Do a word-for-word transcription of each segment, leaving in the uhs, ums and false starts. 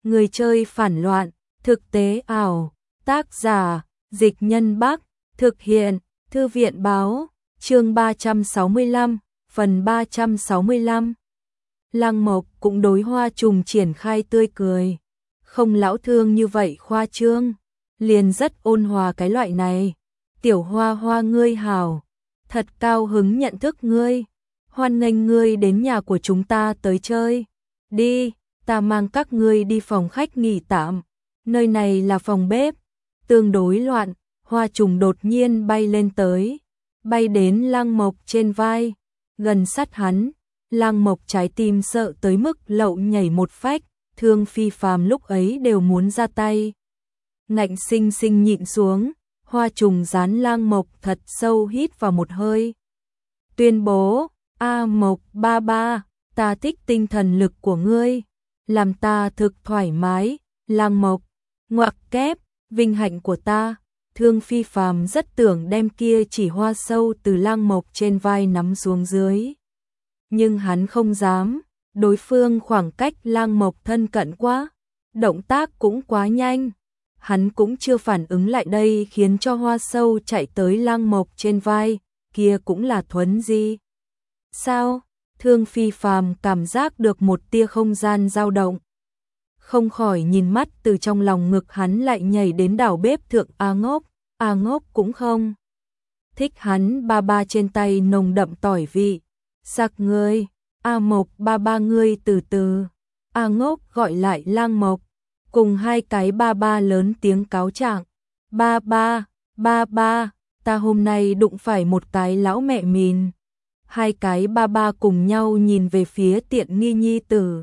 Người chơi phản loạn, thực tế ảo, tác giả, Dịch Nhân Bắc, thực hiện, Thư viện báo, chương ba trăm sáu mươi lăm, phần ba trăm sáu mươi lăm. Lăng Mộc cũng đối Hoa Trùng triển khai tươi cười. Không lão thương như vậy khoa trương, liền rất ôn hòa cái loại này. Tiểu Hoa Hoa ngươi hảo, thật cao hứng nhận thức ngươi, hoan nghênh ngươi đến nhà của chúng ta tới chơi. Đi, ta mang các ngươi đi phòng khách nghỉ tạm, nơi này là phòng bếp. Tương đối loạn, Hoa Trùng đột nhiên bay lên tới, bay đến Lăng Mộc trên vai, gần sát hắn. Lăng Mộc trái tim sợ tới mức lậu nhảy một phách, Thương Phi Phàm lúc ấy đều muốn ra tay. Ngạnh sinh sinh nhịn xuống, Hoa Trùng dán Lăng Mộc thật sâu hít vào một hơi. Tuyên bố, A Mộc ba ba, ta thích tinh thần lực của ngươi, làm ta thực thoải mái. Lăng Mộc, ngoặc kép, vinh hạnh của ta. Thương Phi Phàm rất tưởng đem kia chỉ hoa sâu từ Lăng Mộc trên vai nắm xuống dưới. Nhưng hắn không dám, đối phương khoảng cách Lăng Mộc thân cận quá, động tác cũng quá nhanh. Hắn cũng chưa phản ứng lại đây khiến cho hoa sâu chạy tới Lăng Mộc trên vai, kia cũng là thuấn di. Sao? Thương Phi Phàm cảm giác được một tia không gian dao động. Không khỏi nhìn mắt từ trong lòng ngực hắn lại nhảy đến đảo bếp thượng A Ngốc, A Ngốc cũng không thích hắn ba ba trên tay nồng đậm tỏi vị. Sặc ngươi, A Mộc ba ba ngươi từ từ. A Ngốc gọi lại Lăng Mộc, cùng hai cái ba ba lớn tiếng cáo trạng. Ba ba, ba ba, ta hôm nay đụng phải một cái lão mẹ mìn. Hai cái ba ba cùng nhau nhìn về phía tiện nghi nhi tử.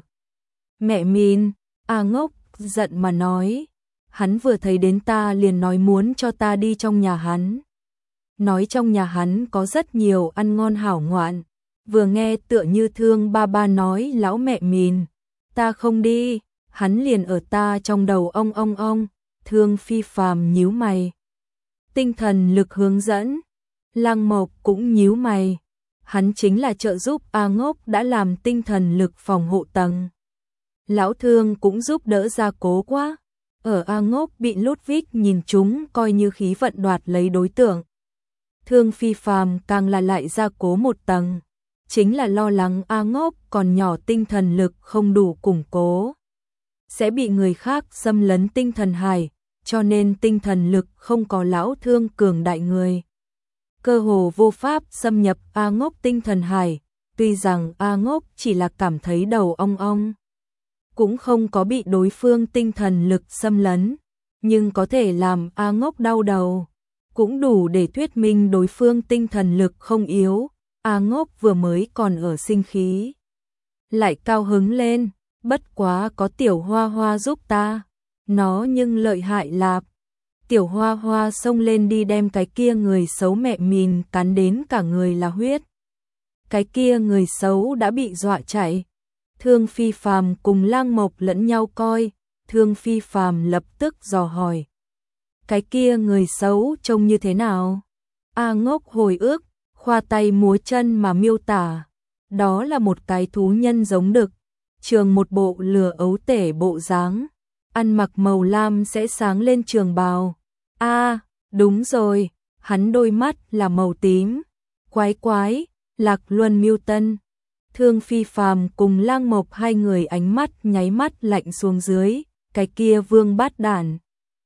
Mẹ mìn, A Ngốc giận mà nói. Hắn vừa thấy đến ta liền nói muốn cho ta đi trong nhà hắn. Nói trong nhà hắn có rất nhiều ăn ngon hảo ngoạn. Vừa nghe tựa như Thương ba ba nói lão mẹ mìn. Ta không đi, hắn liền ở ta trong đầu ong ong ong. Thương Phi Phàm nhíu mày. Tinh thần lực hướng dẫn. Lăng Mộc cũng nhíu mày. Hắn chính là trợ giúp A Ngốc đã làm tinh thần lực phòng hộ tầng. Lão Thương cũng giúp đỡ gia cố quá. Ở A Ngốc bị Ludwig nhìn chúng coi như khí vận đoạt lấy đối tượng. Thương Phi Phàm càng là lại gia cố một tầng. Chính là lo lắng A Ngốc còn nhỏ tinh thần lực không đủ củng cố. Sẽ bị người khác xâm lấn tinh thần hải, cho nên tinh thần lực không có lão Thương cường đại người. Cơ hồ vô pháp xâm nhập A Ngốc tinh thần hải, tuy rằng A Ngốc chỉ là cảm thấy đầu ong ong. Cũng không có bị đối phương tinh thần lực xâm lấn, nhưng có thể làm A Ngốc đau đầu. Cũng đủ để thuyết minh đối phương tinh thần lực không yếu. A Ngốc vừa mới còn ở sinh khí, lại cao hứng lên, bất quá có Tiểu Hoa Hoa giúp ta, nó nhưng lợi hại lạp. Tiểu Hoa Hoa xông lên đi đem cái kia người xấu mẹ mìn cắn đến cả người là huyết. Cái kia người xấu đã bị dọa chạy. Thương Phi Phàm cùng Lăng Mộc lẫn nhau coi, Thương Phi Phàm lập tức dò hỏi. Cái kia người xấu trông như thế nào? A Ngốc hồi ức, khoa tay múa chân mà miêu tả. Đó là một cái thú nhân giống đực, trường một bộ lừa ấu tể bộ dáng, ăn mặc màu lam sẽ sáng lên trường bào. A, à, đúng rồi, hắn đôi mắt là màu tím. Quái quái, Lạc Luân Miêu Tân. Thương Phi Phàm cùng Lăng Mộc hai người ánh mắt nháy mắt lạnh xuống dưới, cái kia vương bát đản.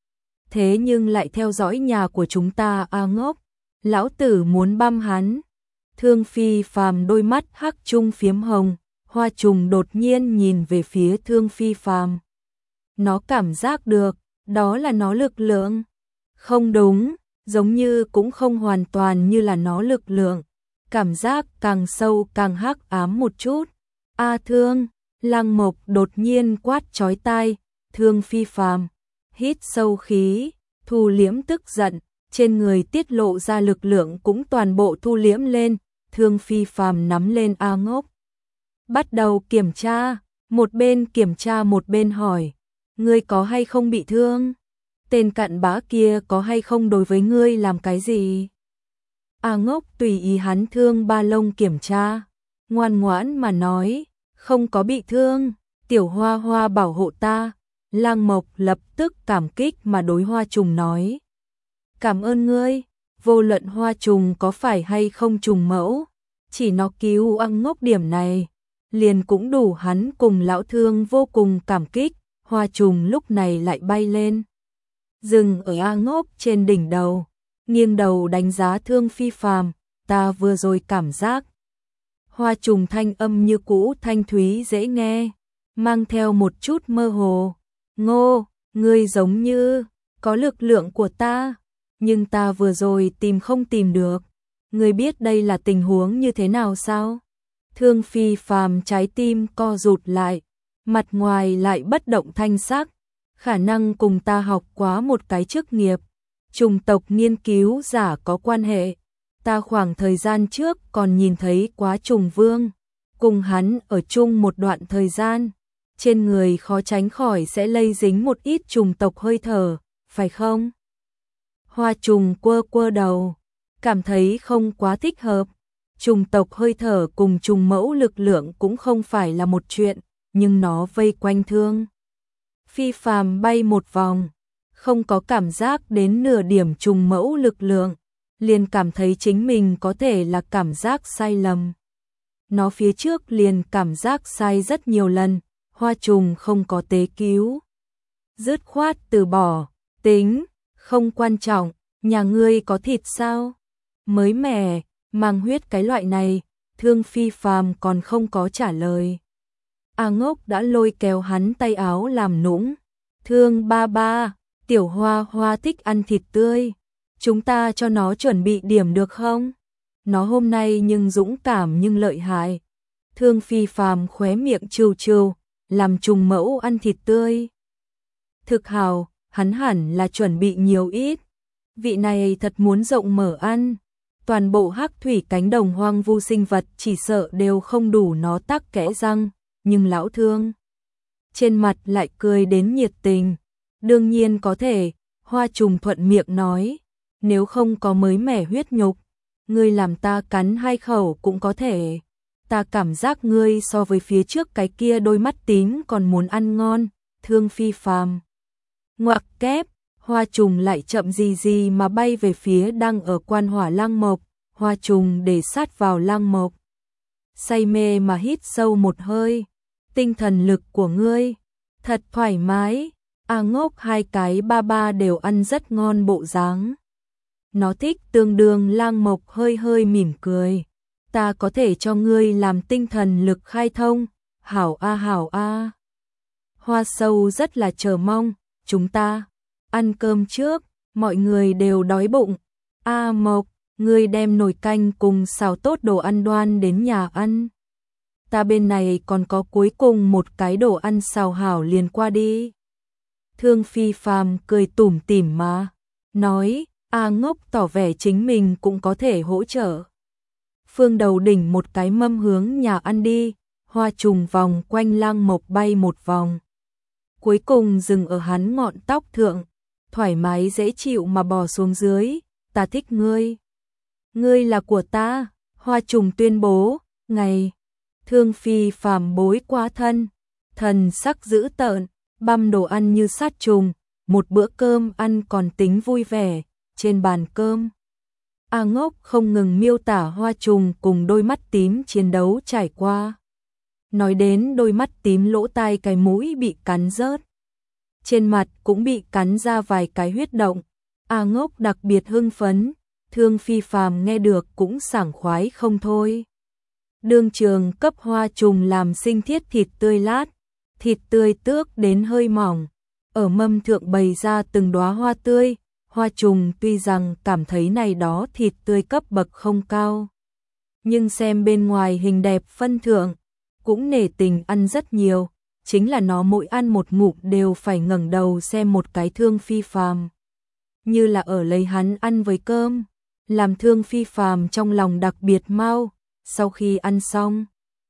Thế nhưng lại theo dõi nhà của chúng ta A Ngốc, lão tử muốn băm hắn. Thương Phi Phàm đôi mắt hắc trung phiếm hồng, Hoa Trùng đột nhiên nhìn về phía Thương Phi Phàm. Nó cảm giác được, đó là nó lực lượng. Không đúng, giống như cũng không hoàn toàn như là nó lực lượng. Cảm giác càng sâu càng hắc ám một chút. A Thương, Lăng Mộc đột nhiên quát chói tai. Thương Phi Phàm hít sâu khí, thu liễm tức giận, trên người tiết lộ ra lực lượng cũng toàn bộ thu liễm lên. Thương Phi Phàm nắm lên A Ngốc, bắt đầu kiểm tra, một bên kiểm tra một bên hỏi, ngươi có hay không bị thương? Tên cặn bã kia có hay không đối với ngươi làm cái gì? A Ngốc tùy ý hắn thương ba lông kiểm tra, ngoan ngoãn mà nói, không có bị thương, Tiểu Hoa Hoa bảo hộ ta. Lang Mộc lập tức cảm kích mà đối Hoa Trùng nói. Cảm ơn ngươi, vô luận Hoa Trùng có phải hay không trùng mẫu, chỉ nó cứu A Ngốc điểm này, liền cũng đủ hắn cùng lão Thương vô cùng cảm kích. Hoa Trùng lúc này lại bay lên, dừng ở A Ngốc trên đỉnh đầu, nghiêng đầu đánh giá Thương Phi Phàm, ta vừa rồi cảm giác. Hoa Trùng thanh âm như cũ thanh thúy dễ nghe, mang theo một chút mơ hồ. Ngô, ngươi giống như có lực lượng của ta, nhưng ta vừa rồi tìm không tìm được. Ngươi biết đây là tình huống như thế nào sao? Thương Phi Phàm trái tim co rụt lại, mặt ngoài lại bất động thanh sắc, khả năng cùng ta học quá một cái chức nghiệp, trùng tộc nghiên cứu giả có quan hệ. Ta khoảng thời gian trước còn nhìn thấy quá trùng vương, cùng hắn ở chung một đoạn thời gian, trên người khó tránh khỏi sẽ lây dính một ít trùng tộc hơi thở, phải không? Hoa Trùng quơ quơ đầu, cảm thấy không quá thích hợp. Trùng tộc hơi thở cùng trùng mẫu lực lượng cũng không phải là một chuyện, nhưng nó vây quanh Thương Phi Phàm bay một vòng, không có cảm giác đến nửa điểm trùng mẫu lực lượng, liền cảm thấy chính mình có thể là cảm giác sai lầm. Nó phía trước liền cảm giác sai rất nhiều lần, Hoa Trùng không có tế cứu. Dứt khoát từ bỏ, tính, không quan trọng, nhà ngươi có thịt sao? Mới mẻ, mang huyết cái loại này, Thương Phi Phàm còn không có trả lời. A Ngốc đã lôi kéo hắn tay áo làm nũng. Thương ba ba, tiểu Hoa Hoa thích ăn thịt tươi, chúng ta cho nó chuẩn bị điểm được không? Nó hôm nay nhưng dũng cảm nhưng lợi hại. Thương Phi Phàm khóe miệng trêu trêu, làm trùng mẫu ăn thịt tươi. Thực hào, hắn hẳn là chuẩn bị nhiều ít. Vị này thật muốn rộng mở ăn. Toàn bộ hắc thủy cánh đồng hoang vu sinh vật chỉ sợ đều không đủ nó tắc kẽ răng, nhưng lão Thương trên mặt lại cười đến nhiệt tình. Đương nhiên có thể, Hoa Trùng thuận miệng nói, nếu không có mới mẻ huyết nhục, ngươi làm ta cắn hai khẩu cũng có thể. Ta cảm giác ngươi so với phía trước cái kia đôi mắt tím còn muốn ăn ngon. Thương Phi Phàm ngoặc kép, Hoa Trùng lại chậm gì gì mà bay về phía đang ở quan hỏa Lang Mộc. Hoa Trùng để sát vào Lang Mộc, say mê mà hít sâu một hơi. Tinh thần lực của ngươi thật thoải mái. A Ngốc hai cái ba ba đều ăn rất ngon bộ dáng. Nó thích tương đương. Lang Mộc hơi hơi mỉm cười. Ta có thể cho ngươi làm tinh thần lực khai thông. Hảo a hảo a. Hoa Sâu rất là chờ mong. Chúng ta ăn cơm trước, mọi người đều đói bụng. A Mộc, ngươi đem nồi canh cùng xào tốt đồ ăn đoan đến nhà ăn. Ta bên này còn có cuối cùng một cái đồ ăn xào hảo liền qua đi. Thương Phi Phàm cười tủm tỉm mà nói. A Ngốc tỏ vẻ chính mình cũng có thể hỗ trợ. Phương Đầu đỉnh một cái mâm hướng nhà ăn đi. Hoa Trùng vòng quanh Lang Mộc bay một vòng, cuối cùng dừng ở hắn ngọn tóc thượng, thoải mái dễ chịu mà bò xuống dưới. Ta thích ngươi, ngươi là của ta. Hoa Trùng tuyên bố. Ngày Thương Phi Phàm bối quá thân, thần sắc dữ tợn, băm đồ ăn như sát trùng. Một bữa cơm ăn còn tính vui vẻ. Trên bàn cơm, A Ngốc không ngừng miêu tả Hoa Trùng cùng đôi mắt tím chiến đấu trải qua. Nói đến đôi mắt tím, lỗ tai cái mũi bị cắn rớt, trên mặt cũng bị cắn ra vài cái huyết động. A Ngốc đặc biệt hưng phấn, Thương Phi Phàm nghe được cũng sảng khoái không thôi. Đương trường cấp Hoa Trùng làm sinh thiết thịt tươi lát, thịt tươi tước đến hơi mỏng, ở mâm thượng bày ra từng đóa hoa tươi. Hoa Trùng tuy rằng cảm thấy này đó thịt tươi cấp bậc không cao, nhưng xem bên ngoài hình đẹp phân thượng, cũng nể tình ăn rất nhiều. Chính là nó mỗi ăn một ngụm đều phải ngẩng đầu xem một cái Thương Phi Phàm, như là ở lấy hắn ăn với cơm, làm Thương Phi Phàm trong lòng đặc biệt mau. Sau khi ăn xong,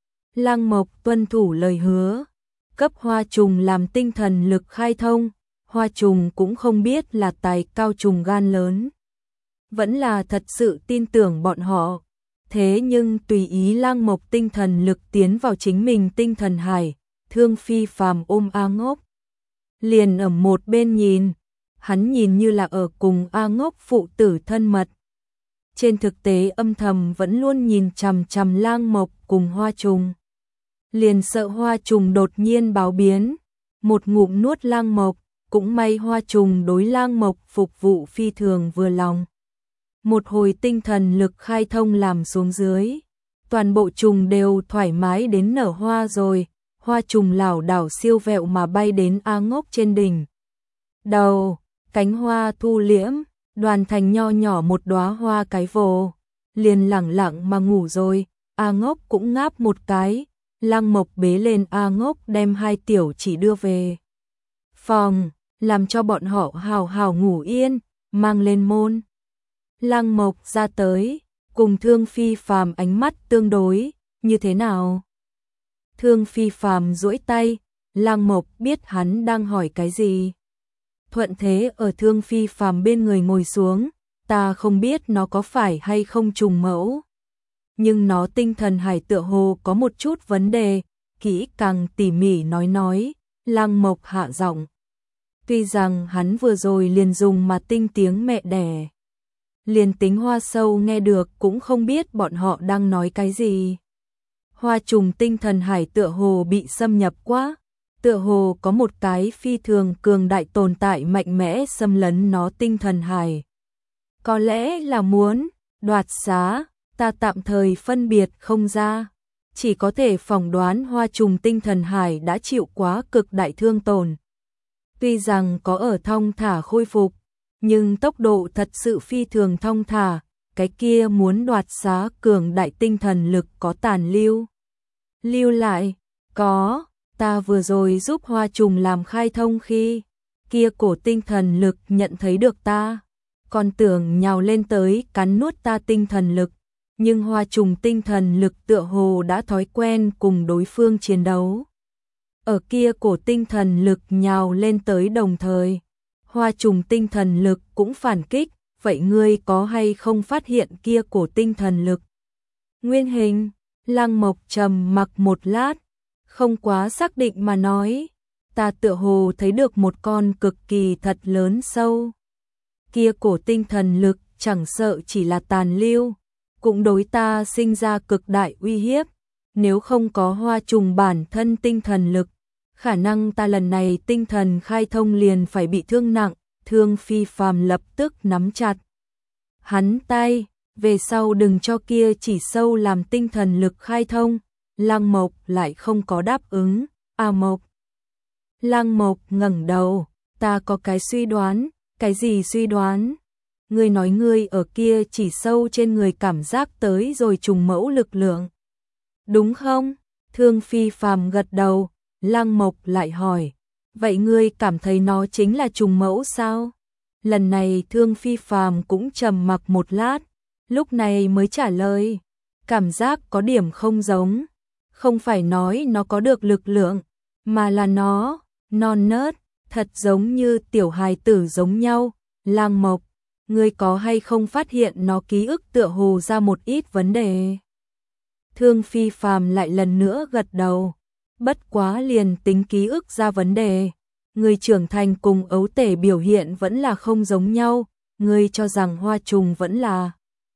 Lang Mộc tuân thủ lời hứa, cấp Hoa Trùng làm tinh thần lực khai thông. Hoa Trùng cũng không biết là tài cao trùng gan lớn, vẫn là thật sự tin tưởng bọn họ. Thế nhưng tùy ý Lang Mộc tinh thần lực tiến vào chính mình tinh thần hải. Thương Phi Phàm ôm A Ngốc, liền ở một bên nhìn, hắn nhìn như là ở cùng A Ngốc phụ tử thân mật. Trên thực tế âm thầm vẫn luôn nhìn chằm chằm Lang Mộc cùng Hoa Trùng. Liền sợ Hoa Trùng đột nhiên báo biến, một ngụm nuốt Lang Mộc, cũng may Hoa Trùng đối Lang Mộc phục vụ phi thường vừa lòng. Một hồi tinh thần lực khai thông làm xuống dưới, toàn bộ trùng đều thoải mái đến nở hoa rồi, Hoa Trùng lảo đảo siêu vẹo mà bay đến A Ngốc trên đỉnh đầu, cánh hoa thu liễm, đoàn thành nho nhỏ một đóa hoa cái vồ, liền lẳng lặng mà ngủ rồi. A Ngốc cũng ngáp một cái, Lang Mộc bế lên A Ngốc đem hai tiểu chỉ đưa về phòng, làm cho bọn họ hào hào ngủ yên, mang lên môn. Lang Mộc ra tới, cùng Thương Phi Phàm ánh mắt tương đối, như thế nào? Thương Phi Phàm duỗi tay, Lang Mộc biết hắn đang hỏi cái gì. Thuận thế ở Thương Phi Phàm bên người ngồi xuống, ta không biết nó có phải hay không trùng mẫu. Nhưng nó tinh thần hải tựa hồ có một chút vấn đề, kỹ càng tỉ mỉ nói nói, Lang Mộc hạ giọng. Tuy rằng hắn vừa rồi liền dùng mà tinh tiếng mẹ đẻ. Liền tính Hoa Sâu nghe được cũng không biết bọn họ đang nói cái gì. Hoa Trùng tinh thần hải tựa hồ bị xâm nhập quá, tựa hồ có một cái phi thường cường đại tồn tại mạnh mẽ xâm lấn nó tinh thần hải. Có lẽ là muốn đoạt xá, ta tạm thời phân biệt không ra, chỉ có thể phỏng đoán Hoa Trùng tinh thần hải đã chịu quá cực đại thương tổn. Tuy rằng có ở thong thả khôi phục, nhưng tốc độ thật sự phi thường thong thả, cái kia muốn đoạt xá cường đại tinh thần lực có tàn lưu. Lưu lại, có, ta vừa rồi giúp Hoa Trùng làm khai thông khi, kia cổ tinh thần lực nhận thấy được ta, còn tưởng nhào lên tới cắn nuốt ta tinh thần lực, nhưng Hoa Trùng tinh thần lực tựa hồ đã thói quen cùng đối phương chiến đấu. Ở kia cổ tinh thần lực nhào lên tới đồng thời, Hoa Trùng tinh thần lực cũng phản kích, vậy ngươi có hay không phát hiện kia cổ tinh thần lực? Nguyên hình, Lang Mộc trầm mặc một lát, không quá xác định mà nói, ta tựa hồ thấy được một con cực kỳ thật lớn sâu. Kia cổ tinh thần lực chẳng sợ chỉ là tàn lưu, cũng đối ta sinh ra cực đại uy hiếp, nếu không có Hoa Trùng bản thân tinh thần lực, khả năng ta lần này tinh thần khai thông liền phải bị thương nặng. Thương Phi Phàm lập tức nắm chặt hắn tay, về sau đừng cho kia chỉ sâu làm tinh thần lực khai thông. Lang Mộc lại không có đáp ứng. A Mộc. Lang Mộc ngẩng đầu, ta có cái suy đoán. Cái gì suy đoán? Ngươi nói ngươi ở kia chỉ sâu trên người cảm giác tới rồi trùng mẫu lực lượng. Đúng không? Thương Phi Phàm gật đầu. Lang Mộc lại hỏi, vậy ngươi cảm thấy nó chính là trùng mẫu sao? Lần này Thương Phi Phàm cũng trầm mặc một lát, lúc này mới trả lời, cảm giác có điểm không giống, không phải nói nó có được lực lượng, mà là nó non nớt, thật giống như tiểu hài tử giống nhau. Lang Mộc, ngươi có hay không phát hiện nó ký ức tựa hồ ra một ít vấn đề? Thương Phi Phàm lại lần nữa gật đầu. Bất quá liền tính ký ức ra vấn đề, người trưởng thành cùng ấu tể biểu hiện vẫn là không giống nhau, ngươi cho rằng Hoa Trùng vẫn là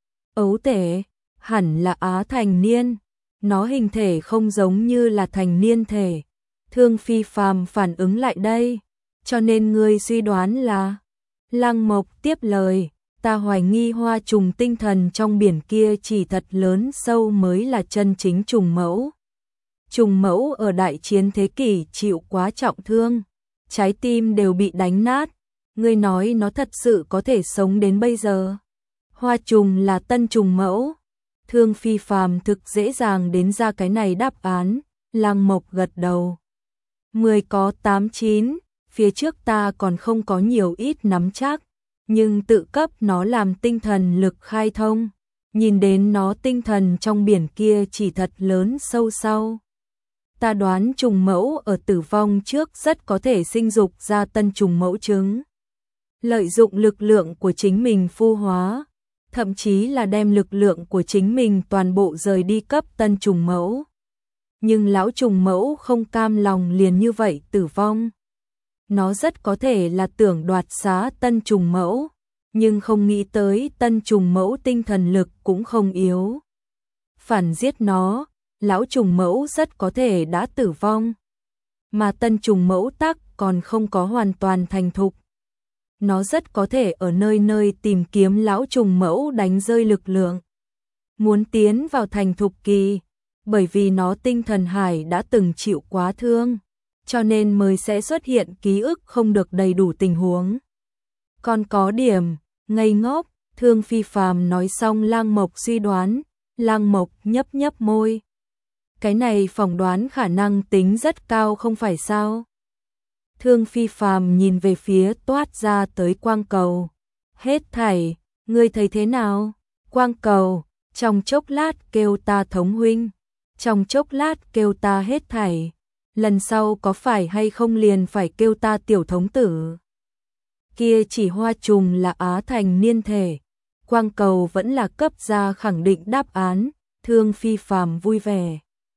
ấu tể, hẳn là á thành niên, nó hình thể không giống như là thành niên thể. Thương Phi Phàm phản ứng lại đây, cho nên ngươi suy đoán là. Lang Mộc tiếp lời, ta hoài nghi Hoa Trùng tinh thần trong biển kia chỉ thật lớn sâu mới là chân chính trùng mẫu. Trùng mẫu ở đại chiến thế kỷ chịu quá trọng thương, trái tim đều bị đánh nát, ngươi nói nó thật sự có thể sống đến bây giờ. Hoa Trùng là tân trùng mẫu. Thương Phi Phàm thực dễ dàng đến ra cái này đáp án. Lang Mộc gật đầu. Mười có tám chín, phía trước ta còn không có nhiều ít nắm chắc, nhưng tự cấp nó làm tinh thần lực khai thông, nhìn đến nó tinh thần trong biển kia chỉ thật lớn sâu sau. Ta đoán trùng mẫu ở tử vong trước rất có thể sinh dục ra tân trùng mẫu trứng. Lợi dụng lực lượng của chính mình phu hóa, thậm chí là đem lực lượng của chính mình toàn bộ rời đi cấp tân trùng mẫu. Nhưng lão trùng mẫu không cam lòng liền như vậy tử vong. nó rất có thể là tưởng đoạt xá Tân Trùng Mẫu, nhưng không nghĩ tới Tân Trùng Mẫu tinh thần lực cũng không yếu. Phản giết nó, lão Trùng Mẫu rất có thể đã tử vong, mà Tân Trùng Mẫu tắc còn không có hoàn toàn thành thục. Nó rất có thể ở nơi nơi tìm kiếm lão Trùng Mẫu đánh rơi lực lượng, muốn tiến vào thành thục kỳ, bởi vì nó tinh thần hải đã từng chịu quá thương, cho nên mới sẽ xuất hiện ký ức không được đầy đủ tình huống. Còn có điểm ngây ngốc, Thương Phi Phàm nói xong Lang Mộc suy đoán, Lang Mộc nhấp nhấp môi. Cái này phỏng đoán khả năng tính rất cao không phải sao? Thương Phi Phàm nhìn về phía toát ra tới quang cầu. Hết thảy, ngươi thấy thế nào? Quang cầu, trong chốc lát kêu ta thống huynh, trong chốc lát kêu ta hết thảy, lần sau có phải hay không liền phải kêu ta tiểu thống tử. Kia chỉ hoa trùng là Á Thành niên thể, quang cầu vẫn là cấp ra khẳng định đáp án, Thương Phi Phàm vui vẻ.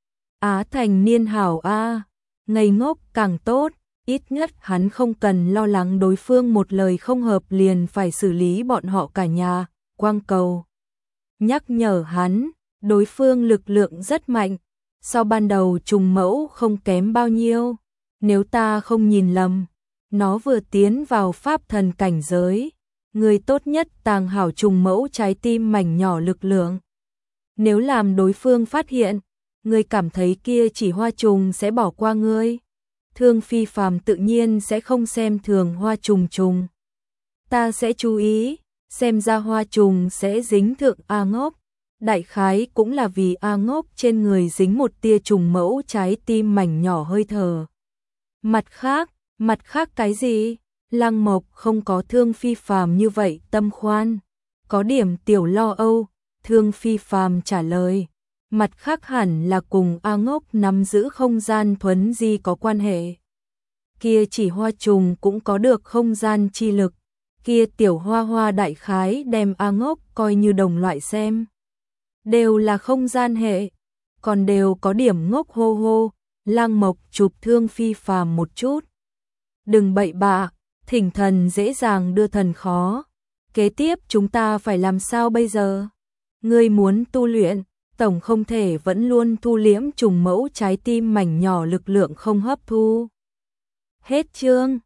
Á Thành niên hảo a, ngây ngốc càng tốt, ít nhất hắn không cần lo lắng đối phương một lời không hợp liền phải xử lý bọn họ cả nhà. Quang cầu nhắc nhở hắn, đối phương lực lượng rất mạnh, so ban đầu Trùng Mẫu không kém bao nhiêu, nếu ta không nhìn lầm, nó vừa tiến vào pháp thần cảnh giới, người tốt nhất tàng hảo Trùng Mẫu trái tim mảnh nhỏ lực lượng. Nếu làm đối phương phát hiện, ngươi cảm thấy kia chỉ hoa trùng sẽ bỏ qua ngươi. Thương Phi Phàm tự nhiên sẽ không xem thường hoa trùng trùng. Ta sẽ chú ý, xem ra hoa trùng sẽ dính thượng A Ngốc. Đại khái cũng là vì A Ngốc trên người dính một tia Trùng Mẫu trái tim mảnh nhỏ hơi thở. Mặt khác, mặt khác cái gì? Lăng Mộc không có Thương Phi Phàm như vậy tâm khoan. Có điểm tiểu lo âu, Thương Phi Phàm trả lời. Mặt khác hẳn là cùng A Ngốc nắm giữ không gian thuấn di có quan hệ. Kia chỉ hoa trùng cũng có được không gian chi lực. Kia tiểu hoa hoa đại khái đem A Ngốc coi như đồng loại xem. Đều là không gian hệ, còn đều có điểm ngốc hô hô. Lăng Mộc chụp Thương Phi Phàm một chút. Đừng bậy bạ, thỉnh thần dễ dàng đưa thần khó. Kế tiếp chúng ta phải làm sao bây giờ? Ngươi muốn tu luyện, tổng không thể vẫn luôn thu liễm Trùng Mẫu trái tim mảnh nhỏ lực lượng không hấp thu. Hết chương.